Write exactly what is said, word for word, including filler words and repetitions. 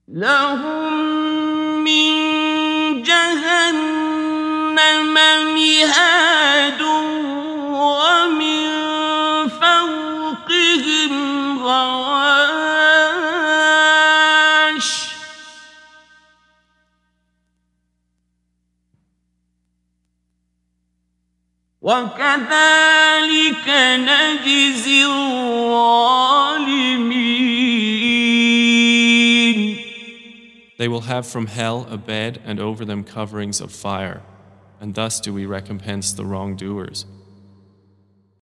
لهم من جهنم مهاد ومن فوقهم غواش وكذلك نجزي الظالمين. They will have from hell a bed and over them coverings of fire, and thus do we recompense the wrongdoers.